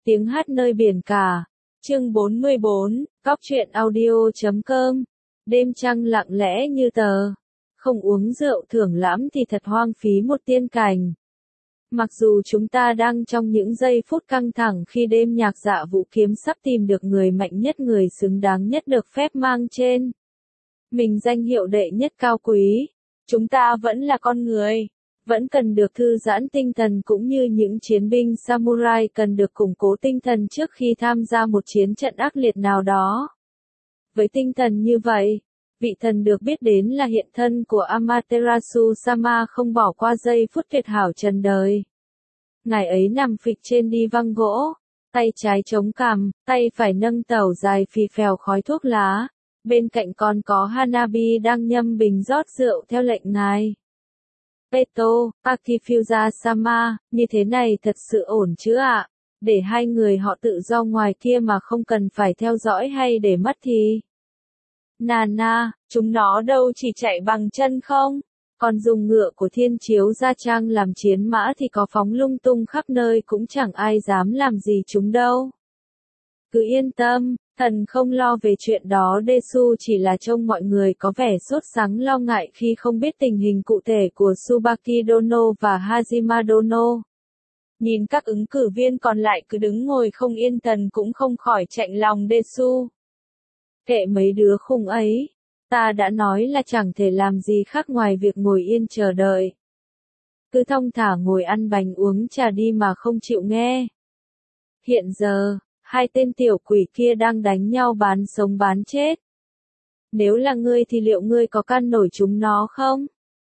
Tiếng hát nơi biển cả. Chương 44, Góc truyện audio.com. Đêm trăng lặng lẽ như tờ. Không uống rượu thưởng lãm thì thật hoang phí một tiên cảnh. Mặc dù chúng ta đang trong những giây phút căng thẳng khi đêm nhạc dạ vũ kiếm sắp tìm được người mạnh nhất, người xứng đáng nhất được phép mang trên mình danh hiệu đệ nhất cao quý, chúng ta vẫn là con người, vẫn cần được thư giãn tinh thần, cũng như những chiến binh samurai cần được củng cố tinh thần trước khi tham gia một chiến trận ác liệt nào đó. Với tinh thần như vậy, vị thần được biết đến là hiện thân của Amaterasu Sama không bỏ qua giây phút tuyệt hảo trần đời. Ngài ấy nằm phịch trên đi văng gỗ, tay trái chống cằm, tay phải nâng tẩu dài phì phèo khói thuốc lá, bên cạnh còn có Hanabi đang nhâm bình rót rượu theo lệnh ngài. Peto, Akifusa Sama, như thế này thật sự ổn chứ ạ? Để hai người họ tự do ngoài kia mà không cần phải theo dõi hay để mắt thì. Nana, chúng nó đâu chỉ chạy bằng chân không? Còn dùng ngựa của Thiên Chiếu Gia Trang làm chiến mã thì có phóng lung tung khắp nơi cũng chẳng ai dám làm gì chúng đâu. Cứ yên tâm, thần không lo về chuyện đó. Desu chỉ là trông mọi người có vẻ sốt sắng lo ngại khi không biết tình hình cụ thể của Tsubaki Dono và Hajima Dono. Nhìn các ứng cử viên còn lại cứ đứng ngồi không yên, thần cũng không khỏi chạnh lòng Desu. Kệ mấy đứa khùng ấy, ta đã nói là chẳng thể làm gì khác ngoài việc ngồi yên chờ đợi. Cứ thong thả ngồi ăn bánh uống trà đi mà không chịu nghe. Hiện giờ, hai tên tiểu quỷ kia đang đánh nhau bán sống bán chết. Nếu là ngươi thì liệu ngươi có can nổi chúng nó không?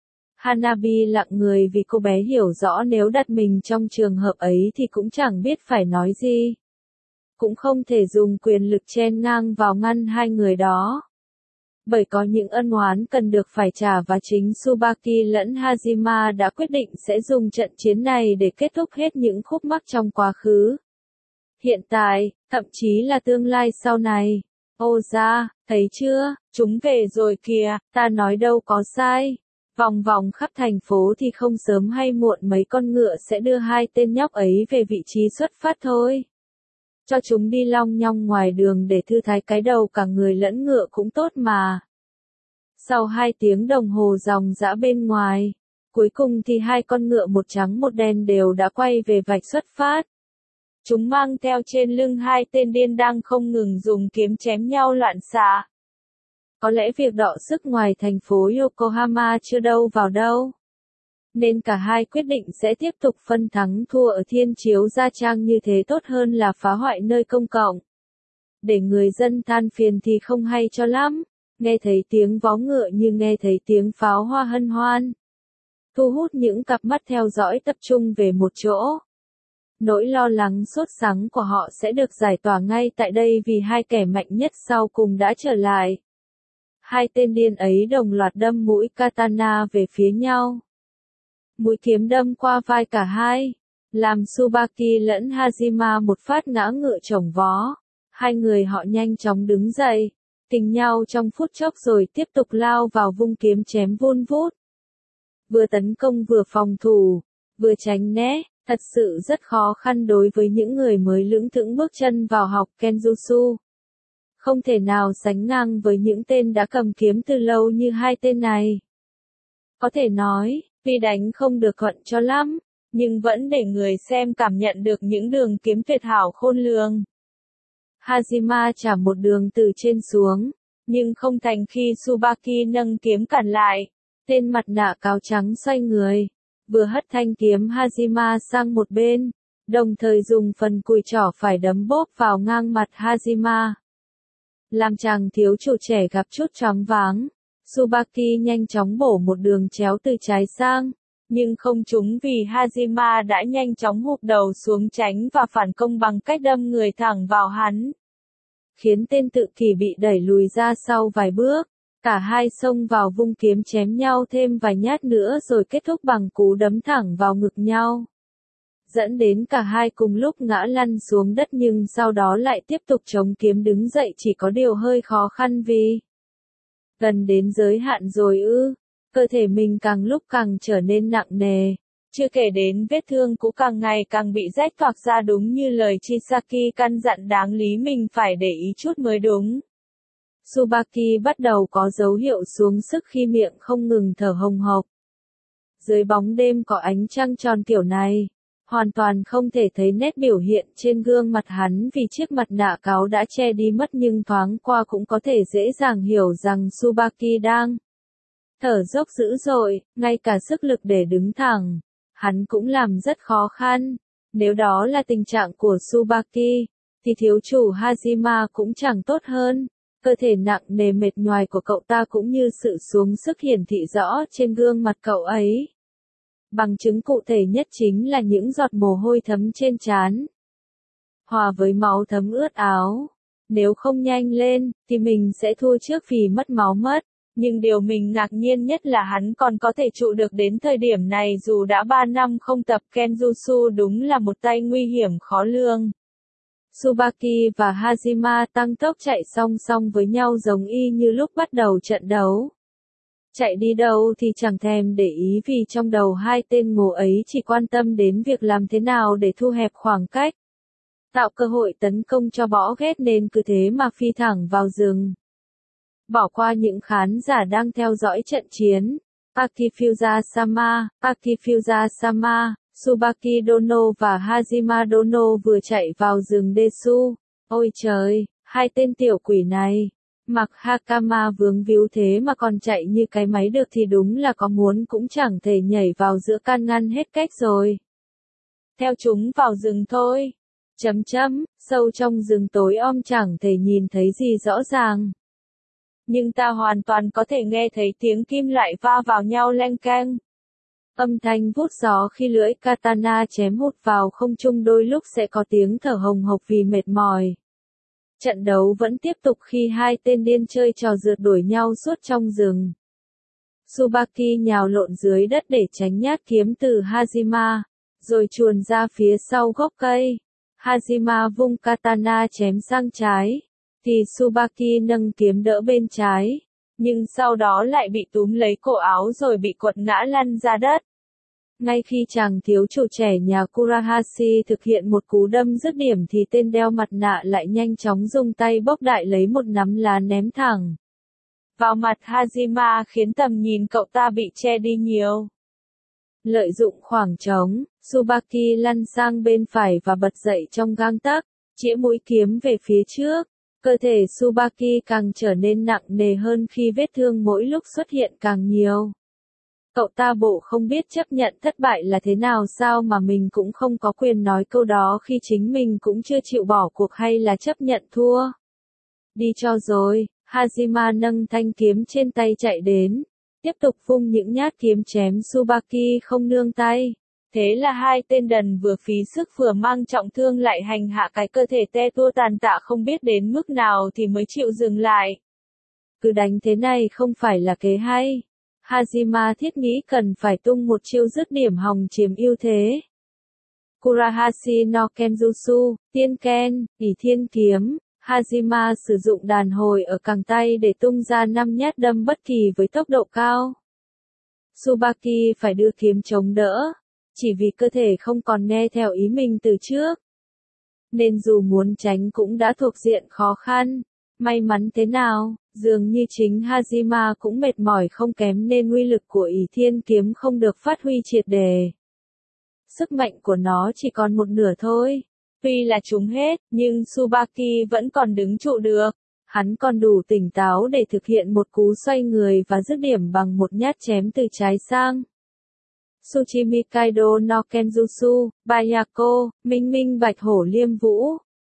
Hanabi lặng người vì cô bé hiểu rõ nếu đặt mình trong trường hợp ấy thì cũng chẳng biết phải nói gì. Cũng không thể dùng quyền lực chen ngang vào ngăn hai người đó. Bởi có những ân oán cần được phải trả và chính Tsubaki lẫn Hajima đã quyết định sẽ dùng trận chiến này để kết thúc hết những khúc mắc trong quá khứ, hiện tại, thậm chí là tương lai sau này. Ô ra, thấy chưa, chúng về rồi kìa, ta nói đâu có sai. Vòng vòng khắp thành phố thì không sớm hay muộn mấy con ngựa sẽ đưa hai tên nhóc ấy về vị trí xuất phát thôi. Cho chúng đi long nhong ngoài đường để thư thái cái đầu cả người lẫn ngựa cũng tốt mà. Sau 2 tiếng đồng hồ ròng rã bên ngoài, cuối cùng thì hai con ngựa một trắng một đen đều đã quay về vạch xuất phát. Chúng mang theo trên lưng hai tên điên đang không ngừng dùng kiếm chém nhau loạn xạ. Có lẽ việc đọ sức ngoài thành phố Yokohama chưa đâu vào đâu, nên cả hai quyết định sẽ tiếp tục phân thắng thua ở Thiên Chiếu Gia Trang, như thế tốt hơn là phá hoại nơi công cộng. Để người dân than phiền thì không hay cho lắm, nghe thấy tiếng vó ngựa như nghe thấy tiếng pháo hoa hân hoan. Thu hút những cặp mắt theo dõi tập trung về một chỗ. Nỗi lo lắng sốt sắng của họ sẽ được giải tỏa ngay tại đây vì hai kẻ mạnh nhất sau cùng đã trở lại. Hai tên điên ấy đồng loạt đâm mũi katana về phía nhau. Mũi kiếm đâm qua vai cả hai, làm Tsubaki lẫn Hajima một phát ngã ngựa chồng vó. Hai người họ nhanh chóng đứng dậy, kình nhau trong phút chốc rồi tiếp tục lao vào vung kiếm chém vun vút. Vừa tấn công vừa phòng thủ, vừa tránh né, thật sự rất khó khăn đối với những người mới lững thững bước chân vào học Kenjutsu. Không thể nào sánh ngang với những tên đã cầm kiếm từ lâu như hai tên này. Có thể nói, tuy đánh không được thuận cho lắm, nhưng vẫn để người xem cảm nhận được những đường kiếm tuyệt hảo khôn lường. Hajima trả một đường từ trên xuống, nhưng không thành khi Tsubaki nâng kiếm cản lại. Tên mặt nạ cáo trắng xoay người, vừa hất thanh kiếm Hajima sang một bên, đồng thời dùng phần cùi trỏ phải đấm bóp vào ngang mặt Hajima. Làm chàng thiếu chủ trẻ gặp chút choáng váng, Tsubaki nhanh chóng bổ một đường chéo từ trái sang, nhưng không trúng vì Hajima đã nhanh chóng hụp đầu xuống tránh và phản công bằng cách đâm người thẳng vào hắn, khiến tên tự kỷ bị đẩy lùi ra sau vài bước. Cả hai xông vào vung kiếm chém nhau thêm vài nhát nữa rồi kết thúc bằng cú đấm thẳng vào ngực nhau, dẫn đến cả hai cùng lúc ngã lăn xuống đất, nhưng sau đó lại tiếp tục chống kiếm đứng dậy, chỉ có điều hơi khó khăn vì gần đến giới hạn rồi ư. Cơ thể mình càng lúc càng trở nên nặng nề, Chưa kể đến vết thương cũ càng ngày càng bị rách toạc ra đúng như lời Chisaki căn dặn đáng lý mình phải để ý chút mới đúng. Tsubaki bắt đầu có dấu hiệu xuống sức khi miệng không ngừng thở hồng hộc. Dưới bóng đêm có ánh trăng tròn kiểu này, hoàn toàn không thể thấy nét biểu hiện trên gương mặt hắn vì chiếc mặt nạ cáo đã che đi mất, nhưng thoáng qua cũng có thể dễ dàng hiểu rằng Tsubaki đang thở dốc dữ dội, ngay cả sức lực để đứng thẳng, hắn cũng làm rất khó khăn. Nếu đó là tình trạng của Tsubaki, thì thiếu chủ Hajima cũng chẳng tốt hơn. Cơ thể nặng nề mệt nhoài của cậu ta cũng như sự xuống sức hiển thị rõ trên gương mặt cậu ấy. Bằng chứng cụ thể nhất chính là những giọt mồ hôi thấm trên trán, hòa với máu thấm ướt áo. Nếu không nhanh lên, thì mình sẽ thua trước vì mất máu mất. Nhưng điều mình ngạc nhiên nhất là hắn còn có thể trụ được đến thời điểm này dù đã 3 năm không tập Kenjutsu, đúng là một tay nguy hiểm khó lường. Tsubaki và Hajima tăng tốc chạy song song với nhau giống y như lúc bắt đầu trận đấu. Chạy đi đâu thì chẳng thèm để ý vì trong đầu hai tên ngố ấy chỉ quan tâm đến việc làm thế nào để thu hẹp khoảng cách, tạo cơ hội tấn công cho bõ ghét, nên cứ thế mà phi thẳng vào rừng. Bỏ qua những khán giả đang theo dõi trận chiến. Akifusa-sama, Tsubaki Dono và Hajima Dono vừa chạy vào rừng Desu. Ôi trời, hai tên tiểu quỷ này. Mặc Hakama vướng víu thế mà còn chạy như cái máy được thì đúng là có muốn cũng chẳng thể nhảy vào giữa can ngăn hết cách rồi. Theo chúng vào rừng thôi. Sâu trong rừng tối om chẳng thể nhìn thấy gì rõ ràng. Nhưng ta hoàn toàn có thể nghe thấy tiếng kim loại va vào nhau leng keng. Âm thanh vút gió khi lưỡi katana chém hụt vào không trung, đôi lúc sẽ có tiếng thở hồng hộc vì mệt mỏi. Trận đấu vẫn tiếp tục khi hai tên điên chơi trò rượt đuổi nhau suốt trong rừng. Tsubaki nhào lộn dưới đất để tránh nhát kiếm từ Hajima, rồi chuồn ra phía sau gốc cây. Hajima vung katana chém sang trái, thì Tsubaki nâng kiếm đỡ bên trái, nhưng sau đó lại bị túm lấy cổ áo rồi bị quật ngã lăn ra đất. Ngay khi chàng thiếu chủ trẻ nhà Kurahashi thực hiện một cú đâm dứt điểm thì tên đeo mặt nạ lại nhanh chóng dùng tay bốc đại lấy một nắm lá ném thẳng vào mặt Hajima, khiến tầm nhìn cậu ta bị che đi nhiều. Lợi dụng khoảng trống, Tsubaki lăn sang bên phải và bật dậy trong gang tấc, chĩa mũi kiếm về phía trước. Cơ thể Tsubaki càng trở nên nặng nề hơn khi vết thương mỗi lúc xuất hiện càng nhiều. Cậu ta bộ không biết chấp nhận thất bại là thế nào sao mà mình cũng không có quyền nói câu đó khi chính mình cũng chưa chịu bỏ cuộc hay là chấp nhận thua. Đi cho rồi, Hajima nâng thanh kiếm trên tay chạy đến, tiếp tục vung những nhát kiếm chém Tsubaki không nương tay. Thế là hai tên đần vừa phí sức vừa mang trọng thương lại hành hạ cái cơ thể te tua tàn tạ không biết đến mức nào thì mới chịu dừng lại. Cứ đánh thế này không phải là kế hay. Hajima thiết nghĩ cần phải tung một chiêu dứt điểm hòng chiếm ưu thế. Kurahashi no Kenjutsu, Tiên Ken, Ỷ Thiên Kiếm. Hajima sử dụng đàn hồi ở cẳng tay để tung ra 5 nhát đâm bất kỳ với tốc độ cao. Tsubaki phải đưa kiếm chống đỡ, chỉ vì cơ thể không còn nghe theo ý mình từ trước. Nên dù muốn tránh cũng đã thuộc diện khó khăn. May mắn thế nào, dường như chính Hajima cũng mệt mỏi không kém nên uy lực của Ỷ Thiên Kiếm không được phát huy triệt đề. Sức mạnh của nó chỉ còn một nửa thôi. Tuy là trúng hết, nhưng Tsubaki vẫn còn đứng trụ được. Hắn còn đủ tỉnh táo để thực hiện một cú xoay người và dứt điểm bằng một nhát chém từ trái sang. Tsuchimi Kaido no Kenjutsu, Bayako, Minh Minh Bạch Hổ Liêm Vũ.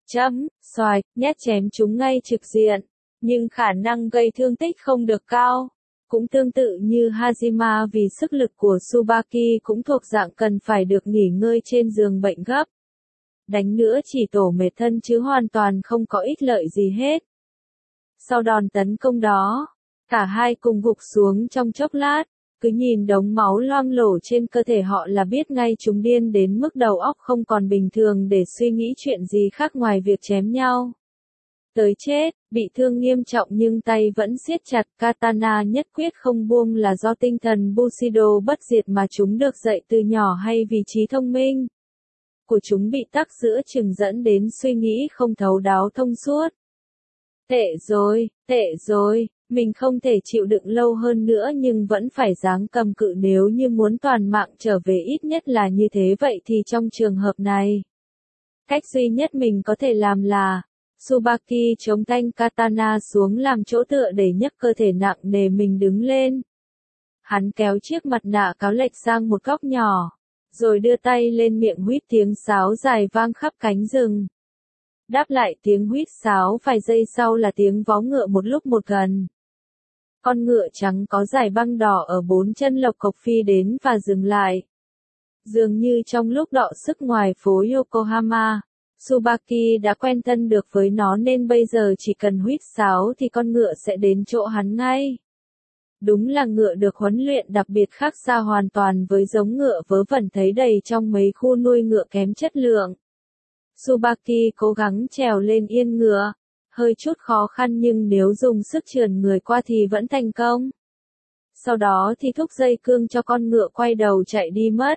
Xoài, nhát chém chúng ngay trực diện. Nhưng khả năng gây thương tích không được cao. Cũng tương tự như Hajima vì sức lực của Tsubaki cũng thuộc dạng cần phải được nghỉ ngơi trên giường bệnh gấp. Đánh nữa chỉ tổ mệt thân chứ hoàn toàn không có ích lợi gì hết. Sau đòn tấn công đó, cả hai cùng gục xuống trong chốc lát, cứ nhìn đống máu loang lổ trên cơ thể họ là biết ngay chúng điên đến mức đầu óc không còn bình thường để suy nghĩ chuyện gì khác ngoài việc chém nhau. tới chết, bị thương nghiêm trọng nhưng tay vẫn siết chặt katana nhất quyết không buông là do tinh thần Bushido bất diệt mà chúng được dạy từ nhỏ hay vì trí thông minh của chúng bị tắc giữa chừng dẫn đến suy nghĩ không thấu đáo thông suốt. Tệ rồi, mình không thể chịu đựng lâu hơn nữa nhưng vẫn phải ráng cầm cự nếu như muốn toàn mạng trở về ít nhất là như thế vậy thì trong trường hợp này. Cách duy nhất mình có thể làm là, Tsubaki chống thanh katana xuống làm chỗ tựa để nhấc cơ thể nặng nề mình đứng lên. Hắn kéo chiếc mặt nạ cáo lệch sang một góc nhỏ, rồi đưa tay lên miệng huýt tiếng sáo dài vang khắp cánh rừng. Đáp lại tiếng huýt sáo vài giây sau là tiếng vó ngựa một lúc một gần. Con ngựa trắng có dải băng đỏ ở bốn chân lộc cộc phi đến và dừng lại. Dường như trong lúc đọ sức ngoài phố Yokohama, Tsubaki đã quen thân được với nó nên bây giờ chỉ cần huýt sáo thì con ngựa sẽ đến chỗ hắn ngay. Đúng là ngựa được huấn luyện đặc biệt khác xa hoàn toàn với giống ngựa vớ vẩn thấy đầy trong mấy khu nuôi ngựa kém chất lượng. Tsubaki cố gắng trèo lên yên ngựa, hơi chút khó khăn nhưng nếu dùng sức trườn người qua thì vẫn thành công. Sau đó thì thúc dây cương cho con ngựa quay đầu chạy đi mất.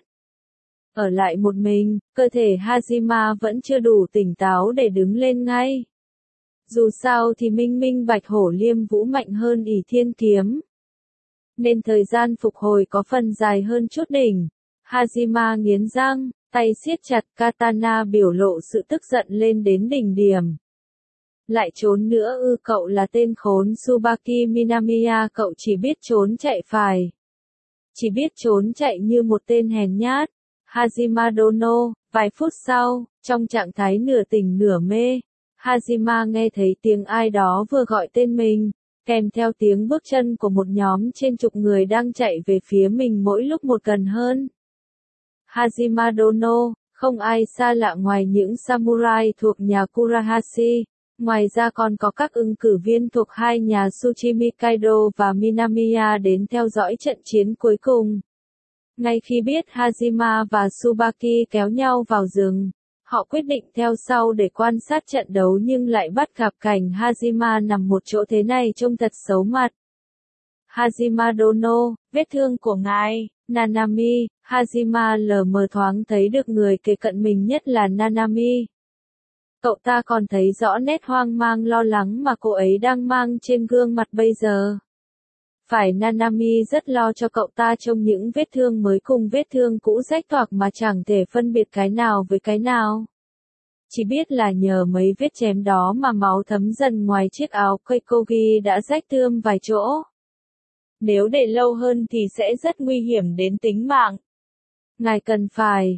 Ở lại một mình, cơ thể Hajima vẫn chưa đủ tỉnh táo để đứng lên ngay. Dù sao thì minh minh bạch hổ liêm vũ mạnh hơn ỷ thiên kiếm, nên thời gian phục hồi có phần dài hơn chút đỉnh. Hajima nghiến răng, tay siết chặt katana biểu lộ sự tức giận lên đến đỉnh điểm. Lại trốn nữa ư? Cậu là tên khốn Tsubaki Minamiya, cậu chỉ biết trốn chạy phải. Chỉ biết trốn chạy như một tên hèn nhát. Hajima Dono, vài phút sau, trong trạng thái nửa tỉnh nửa mê, Hajima nghe thấy tiếng ai đó vừa gọi tên mình, kèm theo tiếng bước chân của một nhóm trên chục người đang chạy về phía mình mỗi lúc một gần hơn. Hajima Dono, không ai xa lạ ngoài những samurai thuộc nhà Kurahashi, ngoài ra còn có các ứng cử viên thuộc hai nhà Tsuchimi Kaido và Minamiya đến theo dõi trận chiến cuối cùng. Ngay khi biết Hajima và Tsubaki kéo nhau vào rừng, họ quyết định theo sau để quan sát trận đấu nhưng lại bắt gặp cảnh Hajima nằm một chỗ thế này trông thật xấu mặt. Hajima Dono, vết thương của ngài, Nanami. Hajima lờ mờ thoáng thấy được người kề cận mình nhất là Nanami. Cậu ta còn thấy rõ nét hoang mang lo lắng mà cô ấy đang mang trên gương mặt bây giờ. Phải, Nanami rất lo cho cậu ta trông những vết thương mới cùng vết thương cũ rách toạc mà chẳng thể phân biệt cái nào với cái nào. Chỉ biết là nhờ mấy vết chém đó mà máu thấm dần ngoài chiếc áo Keikogi đã rách tươm vài chỗ. Nếu để lâu hơn thì sẽ rất nguy hiểm đến tính mạng. Ngài cần phải,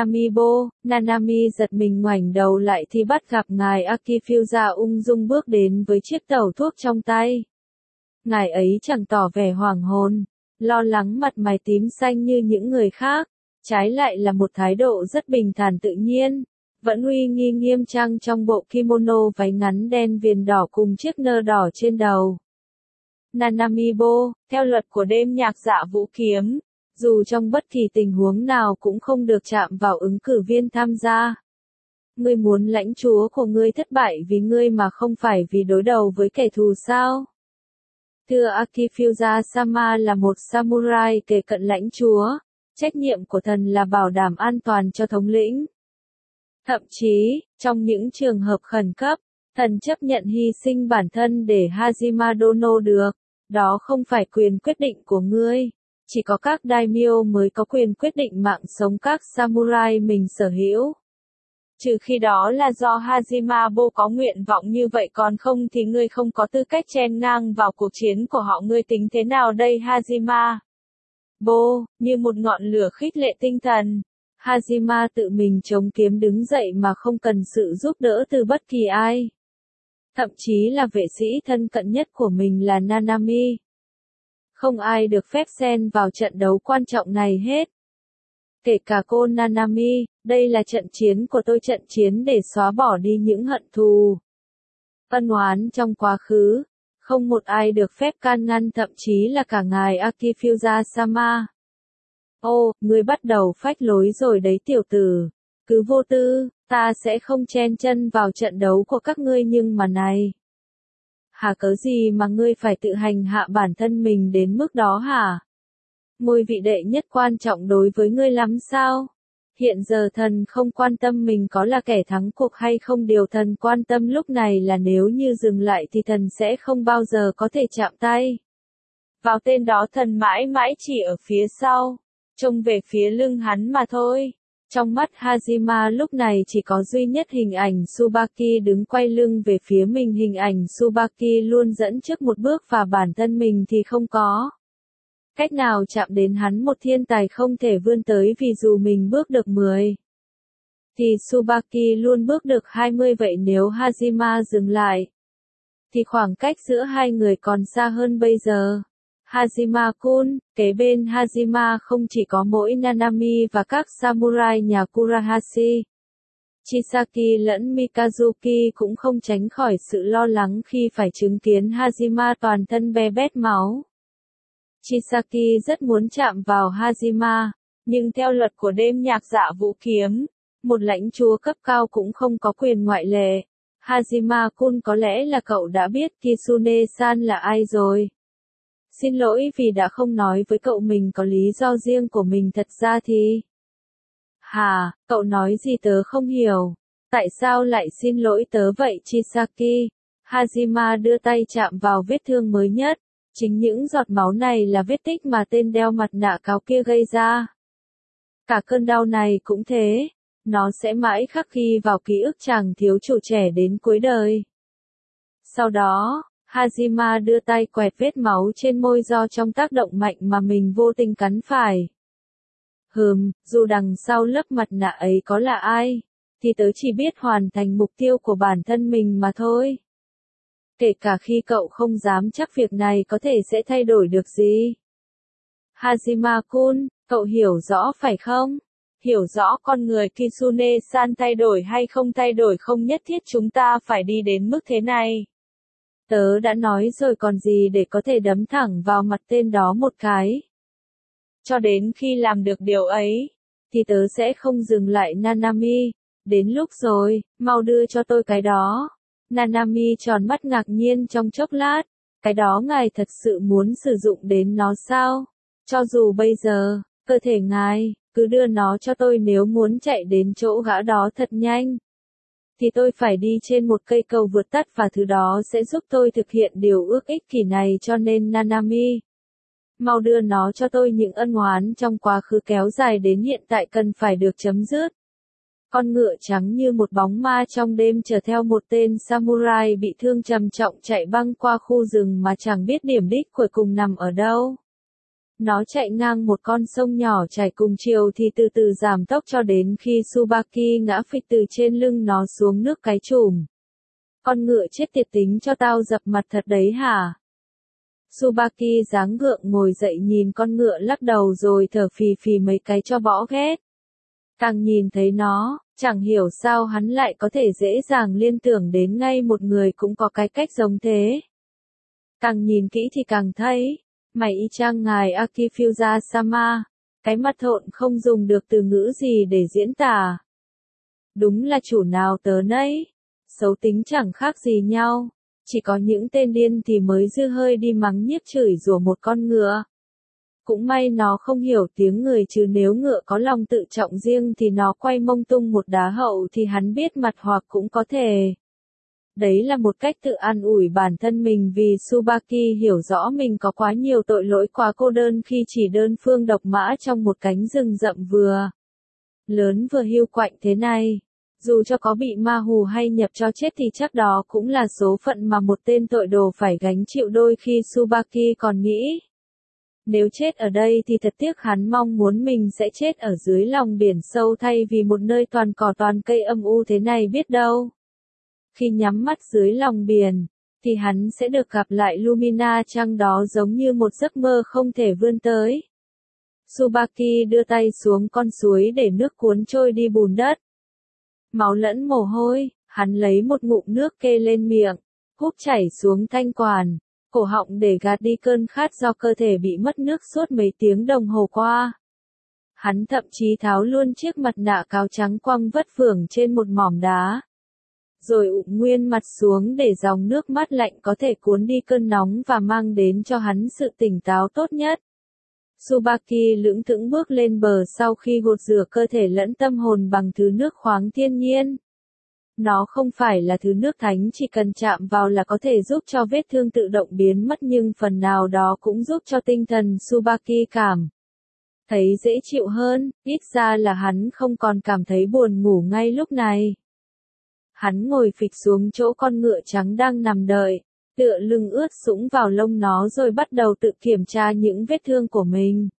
Nanami giật mình ngoảnh đầu lại thì bắt gặp ngài Akifusa ung dung bước đến với chiếc tẩu thuốc trong tay. Ngài ấy chẳng tỏ vẻ hoảng hồn, lo lắng mặt mày tím xanh như những người khác, trái lại là một thái độ rất bình thản tự nhiên, vẫn uy nghi nghiêm trang trong bộ kimono váy ngắn đen viền đỏ cùng chiếc nơ đỏ trên đầu. Nanamibo, theo luật của đêm nhạc dạ vũ kiếm, dù trong bất kỳ tình huống nào cũng không được chạm vào ứng cử viên tham gia. Ngươi muốn lãnh chúa của ngươi thất bại vì ngươi mà không phải vì đối đầu với kẻ thù sao? Thưa Akifusa-sama là một samurai kề cận lãnh chúa, trách nhiệm của thần là bảo đảm an toàn cho thống lĩnh. Thậm chí, trong những trường hợp khẩn cấp, thần chấp nhận hy sinh bản thân để Hajima Dono được. Đó không phải quyền quyết định của ngươi. Chỉ có các daimyo mới có quyền quyết định mạng sống các samurai mình sở hữu. Trừ khi đó là do Hajima Bo có nguyện vọng như vậy, còn không thì ngươi không có tư cách chen ngang vào cuộc chiến của họ. Ngươi tính thế nào đây Hajima? Bo, như một ngọn lửa khích lệ tinh thần. Hajima tự mình chống kiếm đứng dậy mà không cần sự giúp đỡ từ bất kỳ ai. Thậm chí là vệ sĩ thân cận nhất của mình là Nanami. Không ai được phép xen vào trận đấu quan trọng này hết. Kể cả cô Nanami, đây là trận chiến của tôi, trận chiến để xóa bỏ đi những hận thù, ân oán trong quá khứ. Không một ai được phép can ngăn, thậm chí là cả ngài Akifusa-sama. Ô, ngươi bắt đầu phách lối rồi đấy tiểu tử. Cứ vô tư, ta sẽ không chen chân vào trận đấu của các ngươi nhưng mà này. Hả cớ gì mà ngươi phải tự hành hạ bản thân mình đến mức đó hả? Ngôi vị đệ nhất quan trọng đối với ngươi lắm sao? Hiện giờ thần không quan tâm mình có là kẻ thắng cuộc hay không, điều thần quan tâm lúc này là nếu như dừng lại thì thần sẽ không bao giờ có thể chạm tay vào tên đó. Thần mãi mãi chỉ ở phía sau, trông về phía lưng hắn mà thôi. Trong mắt Hajima lúc này chỉ có duy nhất hình ảnh Tsubaki đứng quay lưng về phía mình, hình ảnh Tsubaki luôn dẫn trước một bước và bản thân mình thì không có cách nào chạm đến hắn, một thiên tài không thể vươn tới vì dù mình bước được 10 thì Tsubaki luôn bước được 20, vậy nếu Hajima dừng lại thì khoảng cách giữa hai người còn xa hơn bây giờ. Hajima-kun, kế bên Hajima không chỉ có mỗi Nanami và các samurai nhà Kurahashi. Chisaki lẫn Mikazuki cũng không tránh khỏi sự lo lắng khi phải chứng kiến Hajima toàn thân be bét máu. Chisaki rất muốn chạm vào Hajima, nhưng theo luật của đêm nhạc Dạ Vũ Kiếm, một lãnh chúa cấp cao cũng không có quyền ngoại lệ. Hajima-kun, có lẽ là cậu đã biết Kitsune-san là ai rồi. Xin lỗi vì đã không nói với cậu, mình có lý do riêng của mình, thật ra thì... Hà, cậu nói gì tớ không hiểu. Tại sao lại xin lỗi tớ vậy Chisaki? Hajima đưa tay chạm vào vết thương mới nhất. Chính những giọt máu này là vết tích mà tên đeo mặt nạ cáo kia gây ra. Cả cơn đau này cũng thế. Nó sẽ mãi khắc ghi vào ký ức chàng thiếu chủ trẻ đến cuối đời. Sau đó, Hajima đưa tay quẹt vết máu trên môi do trong tác động mạnh mà mình vô tình cắn phải. Dù đằng sau lớp mặt nạ ấy có là ai, thì tớ chỉ biết hoàn thành mục tiêu của bản thân mình mà thôi. Kể cả khi cậu không dám chắc việc này có thể sẽ thay đổi được gì. Hajima-kun, cậu hiểu rõ phải không? Hiểu rõ con người Kitsune-san thay đổi hay không thay đổi không nhất thiết chúng ta phải đi đến mức thế này. Tớ đã nói rồi còn gì để có thể đấm thẳng vào mặt tên đó một cái. Cho đến khi làm được điều ấy, thì tớ sẽ không dừng lại Nanami. Đến lúc rồi, mau đưa cho tôi cái đó. Nanami tròn mắt ngạc nhiên trong chốc lát. Cái đó ngài thật sự muốn sử dụng đến nó sao? Cho dù bây giờ, cơ thể ngài, cứ đưa nó cho tôi, nếu muốn chạy đến chỗ gã đó thật nhanh. Thì tôi phải đi trên một cây cầu vượt tắt và thứ đó sẽ giúp tôi thực hiện điều ước ích kỷ này, cho nên Nanami. Mau đưa nó cho tôi, những ân oán trong quá khứ kéo dài đến hiện tại cần phải được chấm dứt. Con ngựa trắng như một bóng ma trong đêm chở theo một tên samurai bị thương trầm trọng chạy băng qua khu rừng mà chẳng biết điểm đích cuối cùng nằm ở đâu. Nó chạy ngang một con sông nhỏ chảy cùng chiều thì từ từ giảm tốc cho đến khi Tsubaki ngã phịch từ trên lưng nó xuống nước cái chùm. Con ngựa chết tiệt, tính cho tao dập mặt thật đấy hả? Tsubaki dáng gượng ngồi dậy nhìn con ngựa lắc đầu rồi thở phì phì mấy cái cho bỏ ghét. Càng nhìn thấy nó, chẳng hiểu sao hắn lại có thể dễ dàng liên tưởng đến ngay một người cũng có cái cách giống thế. Càng nhìn kỹ thì càng thấy, mày y chang ngài Akifusa-sama, cái mặt thộn không dùng được từ ngữ gì để diễn tả. Đúng là chủ nào tớ nấy, xấu tính chẳng khác gì nhau, chỉ có những tên điên thì mới dư hơi đi mắng nhiếc chửi rủa một con ngựa. Cũng may nó không hiểu tiếng người, chứ nếu ngựa có lòng tự trọng riêng thì nó quay mông tung một đá hậu thì hắn biết mặt hoặc cũng có thể. Đấy là một cách tự an ủi bản thân mình, vì Tsubaki hiểu rõ mình có quá nhiều tội lỗi, quá cô đơn khi chỉ đơn phương độc mã trong một cánh rừng rậm vừa lớn vừa hiu quạnh thế này. Dù cho có bị ma hù hay nhập cho chết thì chắc đó cũng là số phận mà một tên tội đồ phải gánh chịu, đôi khi Tsubaki còn nghĩ. Nếu chết ở đây thì thật tiếc, hắn mong muốn mình sẽ chết ở dưới lòng biển sâu thay vì một nơi toàn cỏ toàn cây âm u thế này, biết đâu. Khi nhắm mắt dưới lòng biển, thì hắn sẽ được gặp lại Lumina Trăng đó giống như một giấc mơ không thể vươn tới. Tsubaki đưa tay xuống con suối để nước cuốn trôi đi bùn đất. Máu lẫn mồ hôi, hắn lấy một ngụm nước kê lên miệng, húp chảy xuống thanh quản, cổ họng để gạt đi cơn khát do cơ thể bị mất nước suốt mấy tiếng đồng hồ qua. Hắn thậm chí tháo luôn chiếc mặt nạ cáo trắng quăng vất phưởng trên một mỏm đá. Rồi ụp nguyên mặt xuống để dòng nước mát lạnh có thể cuốn đi cơn nóng và mang đến cho hắn sự tỉnh táo tốt nhất. Tsubaki lững thững bước lên bờ sau khi gột rửa cơ thể lẫn tâm hồn bằng thứ nước khoáng thiên nhiên. Nó không phải là thứ nước thánh chỉ cần chạm vào là có thể giúp cho vết thương tự động biến mất nhưng phần nào đó cũng giúp cho tinh thần Tsubaki cảm thấy dễ chịu hơn, ít ra là hắn không còn cảm thấy buồn ngủ ngay lúc này. Hắn ngồi phịch xuống chỗ con ngựa trắng đang nằm đợi, tựa lưng ướt sũng vào lông nó rồi bắt đầu tự kiểm tra những vết thương của mình.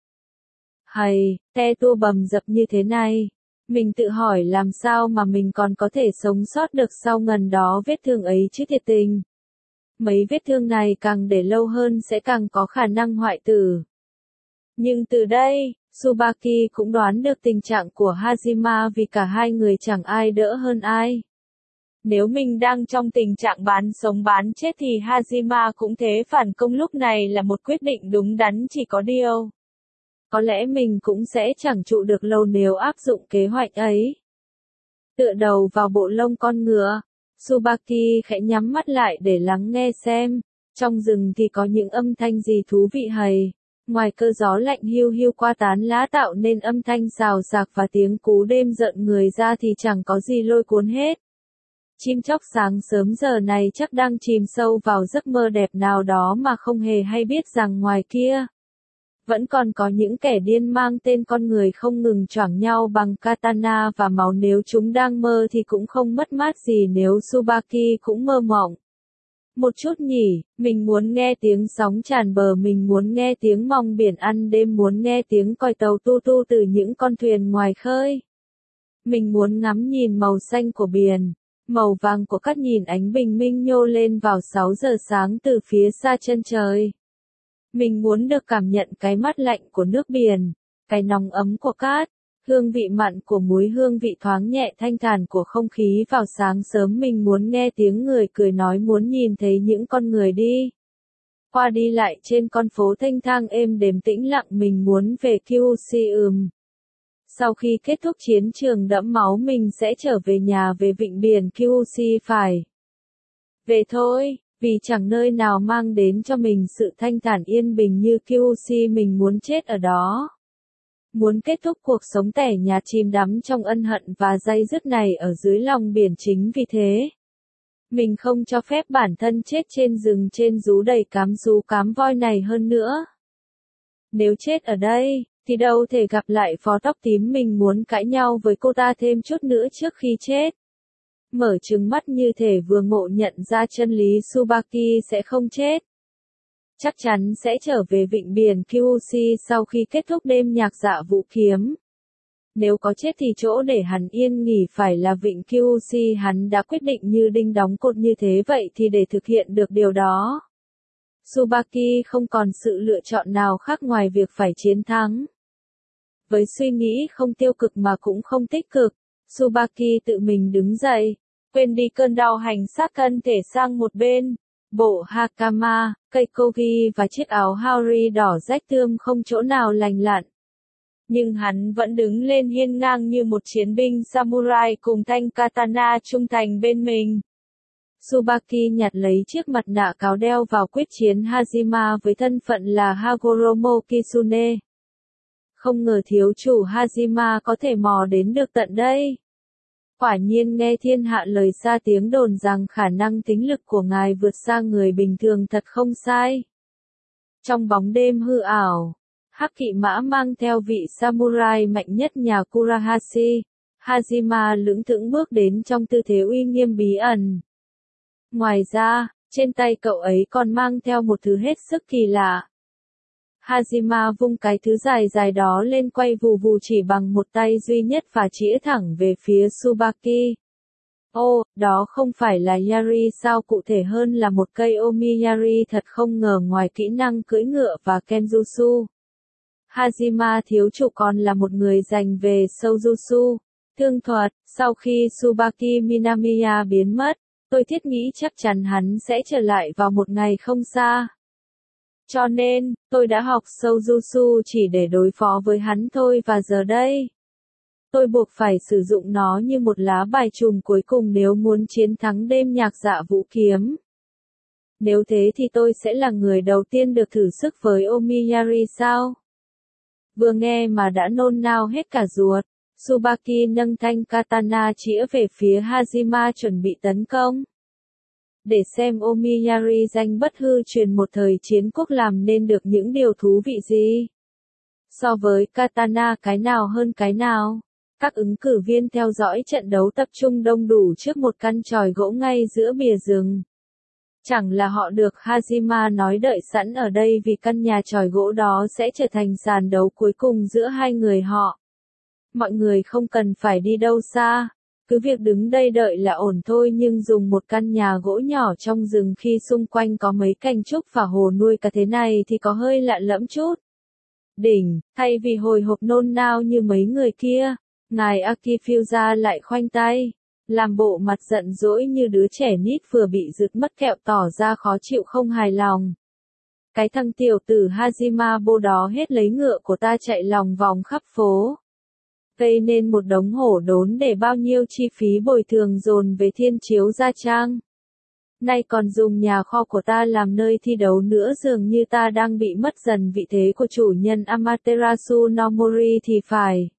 Hầy, te tua bầm dập như thế này. Mình tự hỏi làm sao mà mình còn có thể sống sót được sau ngần đó vết thương ấy chứ thiệt tình. Mấy vết thương này càng để lâu hơn sẽ càng có khả năng hoại tử. Nhưng từ đây, Tsubaki cũng đoán được tình trạng của Hajima vì cả hai người chẳng ai đỡ hơn ai. Nếu mình đang trong tình trạng bán sống bán chết thì Hajima cũng thế, phản công lúc này là một quyết định đúng đắn, chỉ có điều. Có lẽ mình cũng sẽ chẳng trụ được lâu nếu áp dụng kế hoạch ấy. Tựa đầu vào bộ lông con ngựa, Tsubaki khẽ nhắm mắt lại để lắng nghe xem, trong rừng thì có những âm thanh gì thú vị hầy. Ngoài cơn gió lạnh hiu hiu qua tán lá tạo nên âm thanh xào xạc và tiếng cú đêm giận người ra thì chẳng có gì lôi cuốn hết. Chim chóc sáng sớm giờ này chắc đang chìm sâu vào giấc mơ đẹp nào đó mà không hề hay biết rằng ngoài kia vẫn còn có những kẻ điên mang tên con người không ngừng choảng nhau bằng katana và máu, nếu chúng đang mơ thì cũng không mất mát gì nếu Tsubaki cũng mơ mộng. Một chút nhỉ, mình muốn nghe tiếng sóng tràn bờ, mình muốn nghe tiếng mòng biển ăn đêm, muốn nghe tiếng còi tàu tu tu từ những con thuyền ngoài khơi. Mình muốn ngắm nhìn màu xanh của biển, màu vàng của cát, nhìn ánh bình minh nhô lên vào 6 giờ sáng từ phía xa chân trời. Mình muốn được cảm nhận cái mát lạnh của nước biển, cái nóng ấm của cát, hương vị mặn của muối, hương vị thoáng nhẹ thanh thản của không khí vào sáng sớm. Mình muốn nghe tiếng người cười nói, muốn nhìn thấy những con người đi qua đi lại trên con phố thanh thang êm đềm tĩnh lặng. Mình muốn về Kyushu. Sau khi kết thúc chiến trường đẫm máu mình sẽ trở về nhà, về vịnh biển Kyushu, phải về thôi. Vì chẳng nơi nào mang đến cho mình sự thanh thản yên bình như Kyushu. Mình muốn chết ở đó. Muốn kết thúc cuộc sống tẻ nhạt chìm đắm trong ân hận và day dứt này ở dưới lòng biển. Chính vì thế, mình không cho phép bản thân chết trên rừng trên rú đầy cám rú cám voi này hơn nữa. Nếu chết ở đây, thì đâu thể gặp lại phó tóc tím. Mình muốn cãi nhau với cô ta thêm chút nữa trước khi chết. Mở trừng mắt như thể vừa ngộ nhận ra chân lý, Tsubaki sẽ không chết. Chắc chắn sẽ trở về vịnh biển Kyushu sau khi kết thúc đêm nhạc dạ vũ kiếm. Nếu có chết thì chỗ để hắn yên nghỉ phải là vịnh Kyushu. Hắn đã quyết định như đinh đóng cột như thế, vậy thì để thực hiện được điều đó, Tsubaki không còn sự lựa chọn nào khác ngoài việc phải chiến thắng. Với suy nghĩ không tiêu cực mà cũng không tích cực, Tsubaki tự mình đứng dậy, quên đi cơn đau hành xác thân thể sang một bên. Bộ hakama, cây kogi và chiếc áo haori đỏ rách tươm không chỗ nào lành lặn. Nhưng hắn vẫn đứng lên hiên ngang như một chiến binh samurai cùng thanh katana trung thành bên mình. Tsubaki nhặt lấy chiếc mặt nạ cáo đeo vào quyết chiến Hajima với thân phận là Hagoromo Kitsune. Không ngờ thiếu chủ Hajima có thể mò đến được tận đây. Quả nhiên nghe thiên hạ lời xa tiếng đồn rằng khả năng tính lực của ngài vượt xa người bình thường thật không sai. Trong bóng đêm hư ảo, hắc kỵ mã mang theo vị samurai mạnh nhất nhà Kurahashi, Hajima lững thững bước đến trong tư thế uy nghiêm bí ẩn. Ngoài ra, trên tay cậu ấy còn mang theo một thứ hết sức kỳ lạ. Hajima vung cái thứ dài dài đó lên, quay vù vù chỉ bằng một tay duy nhất và chĩa thẳng về phía Tsubaki. Ô, đó không phải là yari sao, cụ thể hơn là một cây omiyari. Thật không ngờ ngoài kỹ năng cưỡi ngựa và kenjutsu, Hajima thiếu chủ còn là một người dành về soujutsu, thương thuật. Sau khi Tsubaki Minamiya biến mất, tôi thiết nghĩ chắc chắn hắn sẽ trở lại vào một ngày không xa. Cho nên, tôi đã học Soujutsu chỉ để đối phó với hắn thôi và giờ đây, tôi buộc phải sử dụng nó như một lá bài trùm cuối cùng nếu muốn chiến thắng đêm nhạc dạ vũ kiếm. Nếu thế thì tôi sẽ là người đầu tiên được thử sức với Omiyari sao? Vừa nghe mà đã nôn nao hết cả ruột, Tsubaki nâng thanh katana chĩa về phía Hajima chuẩn bị tấn công. Để xem Omiyari danh bất hư truyền một thời chiến quốc làm nên được những điều thú vị gì. So với katana cái nào hơn cái nào? Các ứng cử viên theo dõi trận đấu tập trung đông đủ trước một căn chòi gỗ ngay giữa bìa rừng. Chẳng là họ được Hajima nói đợi sẵn ở đây vì căn nhà chòi gỗ đó sẽ trở thành sàn đấu cuối cùng giữa hai người họ. Mọi người không cần phải đi đâu xa, cứ việc đứng đây đợi là ổn thôi, nhưng dùng một căn nhà gỗ nhỏ trong rừng khi xung quanh có mấy cành trúc và hồ nuôi cá thế này thì có hơi lạ lẫm chút. Đỉnh, thay vì hồi hộp nôn nao như mấy người kia, ngài Akifusa lại khoanh tay, làm bộ mặt giận dỗi như đứa trẻ nít vừa bị giật mất kẹo, tỏ ra khó chịu không hài lòng. Cái thằng tiểu tử Hajima Bo đó hết lấy ngựa của ta chạy lòng vòng khắp phố, gây nên một đống hổ đốn để bao nhiêu chi phí bồi thường dồn về Thiên Chiếu Gia Trang. Nay còn dùng nhà kho của ta làm nơi thi đấu nữa, dường như ta đang bị mất dần vị thế của chủ nhân Amaterasu no Mori thì phải.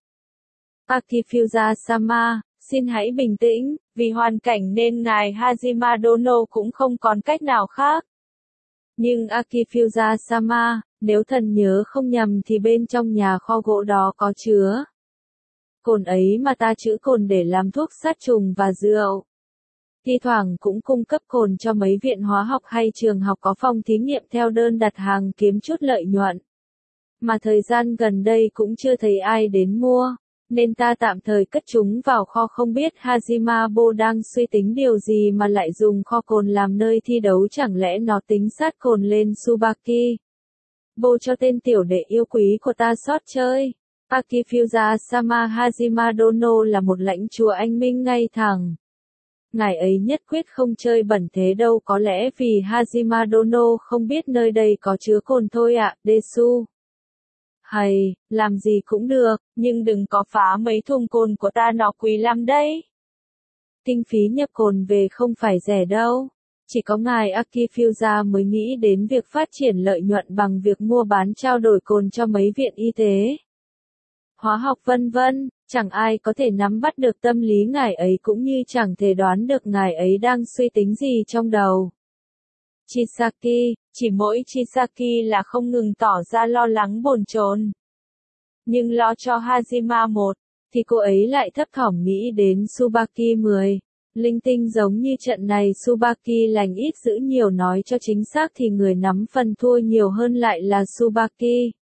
Akifusa-sama, xin hãy bình tĩnh, vì hoàn cảnh nên ngài Hajima Dono cũng không còn cách nào khác. Nhưng Akifusa-sama, nếu thần nhớ không nhầm thì bên trong nhà kho gỗ đó có chứa cồn ấy mà ta trữ cồn để làm thuốc sát trùng và rượu. Thi thoảng cũng cung cấp cồn cho mấy viện hóa học hay trường học có phòng thí nghiệm theo đơn đặt hàng kiếm chút lợi nhuận. Mà thời gian gần đây cũng chưa thấy ai đến mua, nên ta tạm thời cất chúng vào kho. Không biết Hajima Bo đang suy tính điều gì mà lại dùng kho cồn làm nơi thi đấu, chẳng lẽ nó tính sát cồn lên Tsubaki Bo cho tên tiểu đệ yêu quý của ta sót chơi. Akifusa-sama, Hajima Dono là một lãnh chúa anh minh ngay thẳng. Ngài ấy nhất quyết không chơi bẩn thế đâu, có lẽ vì Hajima Dono không biết nơi đây có chứa cồn thôi ạ, Desu. Hay, làm gì cũng được, nhưng đừng có phá mấy thùng cồn của ta, nó quý lắm đấy. Kinh phí nhập cồn về không phải rẻ đâu. Chỉ có ngài Akifusa mới nghĩ đến việc phát triển lợi nhuận bằng việc mua bán trao đổi cồn cho mấy viện y tế, hóa học vân vân. Chẳng ai có thể nắm bắt được tâm lý ngài ấy, cũng như chẳng thể đoán được ngài ấy đang suy tính gì trong đầu. Chisaki, chỉ mỗi Chisaki là không ngừng tỏ ra lo lắng bồn chồn. Nhưng lo cho Hajima 1, thì cô ấy lại thấp thỏm nghĩ đến Tsubaki 10. Linh tinh giống như trận này Tsubaki lành ít giữ nhiều, nói cho chính xác thì người nắm phần thua nhiều hơn lại là Tsubaki.